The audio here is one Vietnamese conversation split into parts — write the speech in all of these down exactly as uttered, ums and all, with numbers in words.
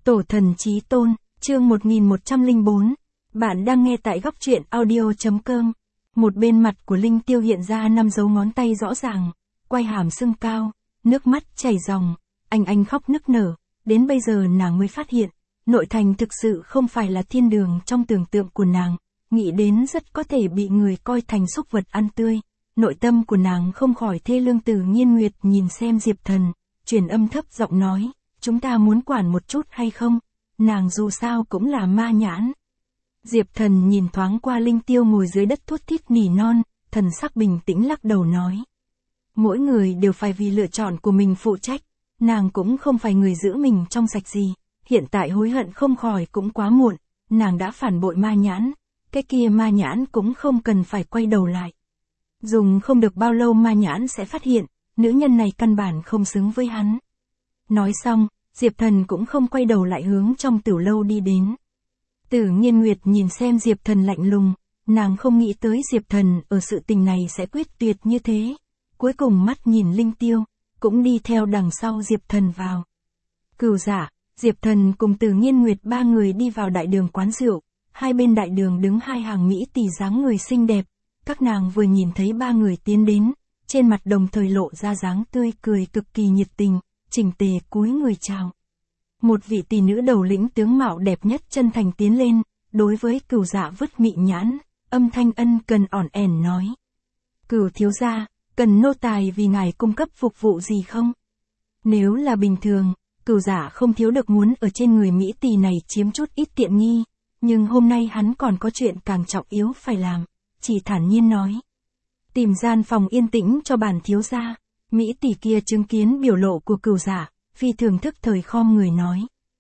Tổ thần chí tôn, chương một nghìn một trăm lẻ bốn. Bạn đang nghe tại góc truyện audio.com. Một bên mặt của Linh Tiêu hiện ra năm dấu ngón tay rõ ràng, quai hàm sưng cao, nước mắt chảy ròng, anh anh khóc nức nở, đến bây giờ nàng mới phát hiện, nội thành thực sự không phải là thiên đường trong tưởng tượng của nàng, nghĩ đến rất có thể bị người coi thành súc vật ăn tươi. Nội tâm của nàng không khỏi thê lương. Từ Nhiên Nguyệt nhìn xem Diệp Thần, truyền âm thấp giọng nói, chúng ta muốn quản một chút hay không? Nàng dù sao cũng là ma nhãn. Diệp Thần nhìn thoáng qua Linh Tiêu ngồi dưới đất thút thít nỉ non, thần sắc bình tĩnh lắc đầu nói. Mỗi người đều phải vì lựa chọn của mình phụ trách, nàng cũng không phải người giữ mình trong sạch gì, hiện tại hối hận không khỏi cũng quá muộn, nàng đã phản bội ma nhãn, cái kia ma nhãn cũng không cần phải quay đầu lại. Dùng không được bao lâu ma nhãn sẽ phát hiện, nữ nhân này căn bản không xứng với hắn. Nói xong, Diệp Thần cũng không quay đầu lại hướng trong tiểu lâu đi đến. Tử Nhiên Nguyệt nhìn xem Diệp Thần lạnh lùng, nàng không nghĩ tới Diệp Thần ở sự tình này sẽ quyết tuyệt như thế. Cuối cùng mắt nhìn Linh Tiêu, cũng đi theo đằng sau Diệp Thần vào. Cửu Giả, Diệp Thần cùng Tử Nhiên Nguyệt ba người đi vào đại đường quán rượu, hai bên đại đường đứng hai hàng mỹ tỷ dáng người xinh đẹp. Các nàng vừa nhìn thấy ba người tiến đến, trên mặt đồng thời lộ ra dáng tươi cười cực kỳ nhiệt tình, chỉnh tề cúi người chào. Một vị tỷ nữ đầu lĩnh tướng mạo đẹp nhất chân thành tiến lên, đối với Cửu Dạ vứt mị nhãn, âm thanh ân cần ỏn ẻn nói. Cửu thiếu gia, cần nô tài vì ngài cung cấp phục vụ gì không? Nếu là bình thường, Cửu Dạ không thiếu được muốn ở trên người mỹ tỷ này chiếm chút ít tiện nghi, nhưng hôm nay hắn còn có chuyện càng trọng yếu phải làm. Chỉ thản nhiên nói. Tìm gian phòng yên tĩnh cho bản thiếu gia. Mỹ tỷ kia chứng kiến biểu lộ của Cửu Giả, phi thường thức thời khom người nói.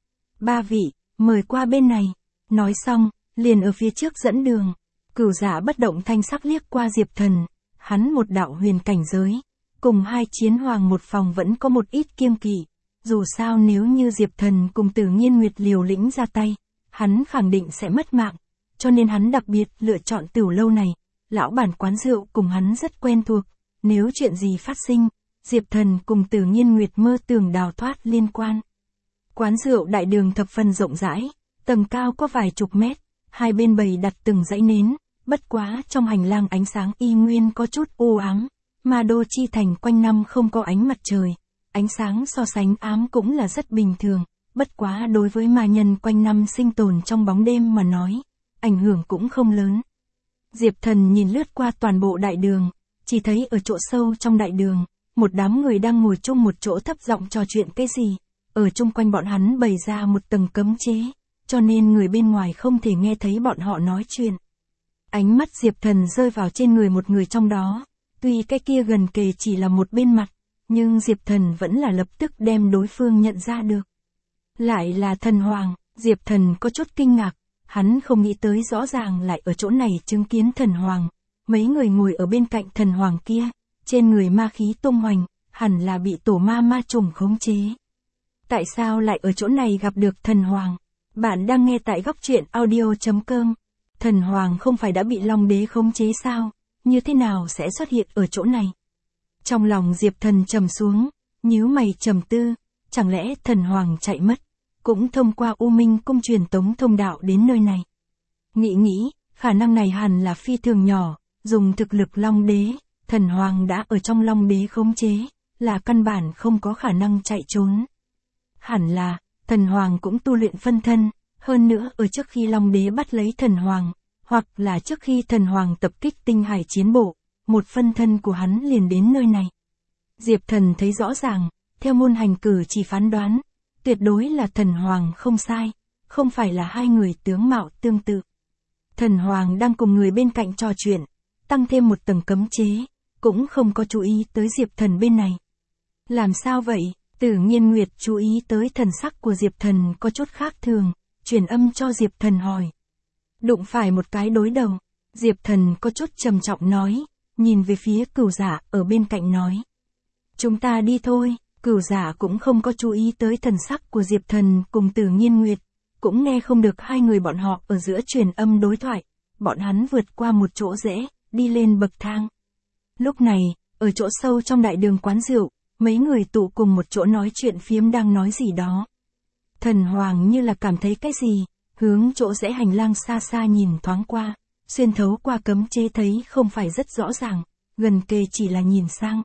Ba vị, mời qua bên này. Nói xong, liền ở phía trước dẫn đường. Cửu Giả bất động thanh sắc liếc qua Diệp Thần. Hắn một đạo huyền cảnh giới. Cùng hai chiến hoàng một phòng vẫn có một ít kiêng kỵ. Dù sao nếu như Diệp Thần cùng Tử Nhiên Nguyệt liều lĩnh ra tay, hắn khẳng định sẽ mất mạng. Cho nên hắn đặc biệt lựa chọn tiểu lâu này, lão bản quán rượu cùng hắn rất quen thuộc, nếu chuyện gì phát sinh, Diệp Thần cùng Tử Nhiên Nguyệt mơ tưởng đào thoát liên quan. Quán rượu đại đường thập phần rộng rãi, tầng cao có vài chục mét, hai bên bày đặt từng dãy nến, bất quá trong hành lang ánh sáng y nguyên có chút u ám, Ma Đô chi thành quanh năm không có ánh mặt trời, ánh sáng so sánh ám cũng là rất bình thường, bất quá đối với ma nhân quanh năm sinh tồn trong bóng đêm mà nói, ảnh hưởng cũng không lớn. Diệp Thần nhìn lướt qua toàn bộ đại đường, chỉ thấy ở chỗ sâu trong đại đường, một đám người đang ngồi chung một chỗ thấp giọng trò chuyện cái gì, ở chung quanh bọn hắn bày ra một tầng cấm chế, cho nên người bên ngoài không thể nghe thấy bọn họ nói chuyện. Ánh mắt Diệp Thần rơi vào trên người một người trong đó, tuy cái kia gần kề chỉ là một bên mặt, nhưng Diệp Thần vẫn là lập tức đem đối phương nhận ra được. Lại là Thần Hoàng, Diệp Thần có chút kinh ngạc. Hắn không nghĩ tới rõ ràng lại ở chỗ này chứng kiến Thần Hoàng, mấy người ngồi ở bên cạnh Thần Hoàng kia, trên người ma khí tung hoành, hẳn là bị tổ ma ma trùng khống chế. Tại sao lại ở chỗ này gặp được Thần Hoàng? Bạn đang nghe tại góc truyện audio.com. Thần Hoàng không phải đã bị Long Đế khống chế sao? Như thế nào sẽ xuất hiện ở chỗ này? Trong lòng Diệp Thần trầm xuống, nhíu mày trầm tư, chẳng lẽ Thần Hoàng chạy mất? Cũng thông qua U Minh cung truyền tống thông đạo đến nơi này. Nghĩ nghĩ, khả năng này hẳn là phi thường nhỏ, dùng thực lực Long Đế, Thần Hoàng đã ở trong Long Đế khống chế, là căn bản không có khả năng chạy trốn. Hẳn là, Thần Hoàng cũng tu luyện phân thân, hơn nữa ở trước khi Long Đế bắt lấy Thần Hoàng, hoặc là trước khi Thần Hoàng tập kích tinh hải chiến bộ, một phân thân của hắn liền đến nơi này. Diệp Thần thấy rõ ràng, theo môn hành cử chỉ phán đoán, tuyệt đối là Thần Hoàng không sai, không phải là hai người tướng mạo tương tự. Thần Hoàng đang cùng người bên cạnh trò chuyện, tăng thêm một tầng cấm chế, cũng không có chú ý tới Diệp Thần bên này. Làm sao vậy? Tử Nhiên Nguyệt chú ý tới thần sắc của Diệp Thần có chút khác thường, truyền âm cho Diệp Thần hỏi. Đụng phải một cái đối đầu, Diệp Thần có chút trầm trọng nói, nhìn về phía Cửu Giả ở bên cạnh nói. Chúng ta đi thôi. Cửu Giả cũng không có chú ý tới thần sắc của Diệp Thần cùng Tử Nhiên Nguyệt, cũng nghe không được hai người bọn họ ở giữa truyền âm đối thoại, bọn hắn vượt qua một chỗ rẽ, đi lên bậc thang. Lúc này, ở chỗ sâu trong đại đường quán rượu, mấy người tụ cùng một chỗ nói chuyện phiếm đang nói gì đó. Thần Hoàng như là cảm thấy cái gì, hướng chỗ rẽ hành lang xa xa nhìn thoáng qua, xuyên thấu qua cấm chế thấy không phải rất rõ ràng, gần kề chỉ là nhìn sang.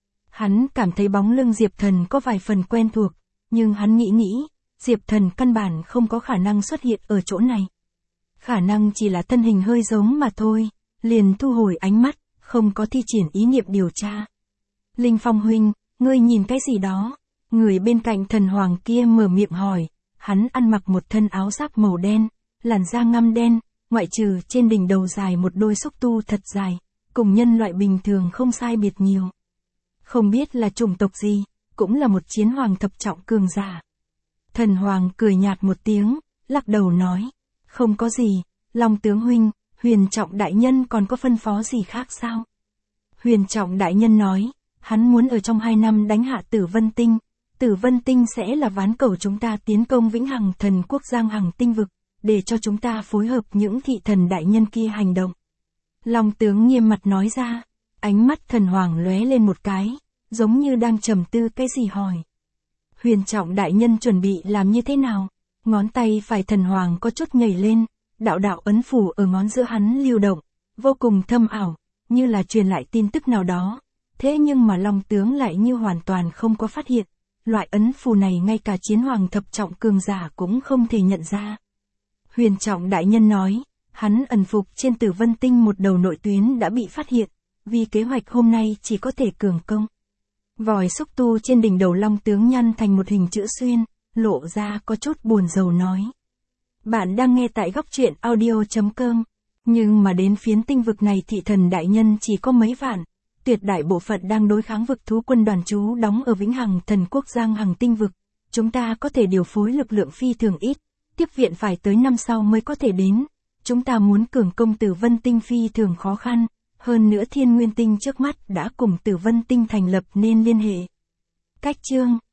Hắn cảm thấy bóng lưng Diệp Thần có vài phần quen thuộc, nhưng hắn nghĩ nghĩ, Diệp Thần căn bản không có khả năng xuất hiện ở chỗ này. Khả năng chỉ là thân hình hơi giống mà thôi, liền thu hồi ánh mắt, không có thi triển ý niệm điều tra. Linh Phong huynh, ngươi nhìn cái gì đó? Người bên cạnh Thần Hoàng kia mở miệng hỏi, hắn ăn mặc một thân áo giáp màu đen, làn da ngăm đen, ngoại trừ trên đỉnh đầu dài một đôi xúc tu thật dài, cùng nhân loại bình thường không sai biệt nhiều. Không biết là chủng tộc gì, cũng là một chiến hoàng thập trọng cường giả. Thần Hoàng cười nhạt một tiếng, lắc đầu nói, không có gì, Long tướng huynh, Huyền Trọng đại nhân còn có phân phó gì khác sao? Huyền Trọng đại nhân nói, hắn muốn ở trong hai năm đánh hạ Tử Vân Tinh, Tử Vân Tinh sẽ là ván cầu chúng ta tiến công Vĩnh Hằng Thần Quốc Giang Hằng Tinh Vực, để cho chúng ta phối hợp những thị thần đại nhân kia hành động. Long tướng nghiêm mặt nói ra, ánh mắt Thần Hoàng lóe lên một cái, giống như đang trầm tư cái gì hỏi. Huyền Trọng đại nhân chuẩn bị làm như thế nào? Ngón tay phải Thần Hoàng có chút nhảy lên, đạo đạo ấn phủ ở ngón giữa hắn lưu động, vô cùng thâm ảo, như là truyền lại tin tức nào đó. Thế nhưng mà Long tướng lại như hoàn toàn không có phát hiện, loại ấn phù này ngay cả chiến hoàng thập trọng cường giả cũng không thể nhận ra. Huyền Trọng đại nhân nói, hắn ẩn phục trên Tử Vân Tinh một đầu nội tuyến đã bị phát hiện, vì kế hoạch hôm nay chỉ có thể cường công. Vòi xúc tu trên đỉnh đầu Long tướng nhăn thành một hình chữ xuyên, lộ ra có chút buồn rầu nói. Bạn đang nghe tại góc truyện audio chấm com, nhưng mà đến phiến tinh vực này thị thần đại nhân chỉ có mấy vạn, tuyệt đại bộ phận đang đối kháng vực thú quân đoàn trú đóng ở Vĩnh Hằng Thần Quốc Giang Hằng Tinh Vực. Chúng ta có thể điều phối lực lượng phi thường ít, tiếp viện phải tới năm sau mới có thể đến. Chúng ta muốn cường công Tử Vân Tinh phi thường khó khăn, hơn nữa Thiên Nguyên Tinh trước mắt đã cùng Tử Vân Tinh thành lập nên liên hệ. Cách chương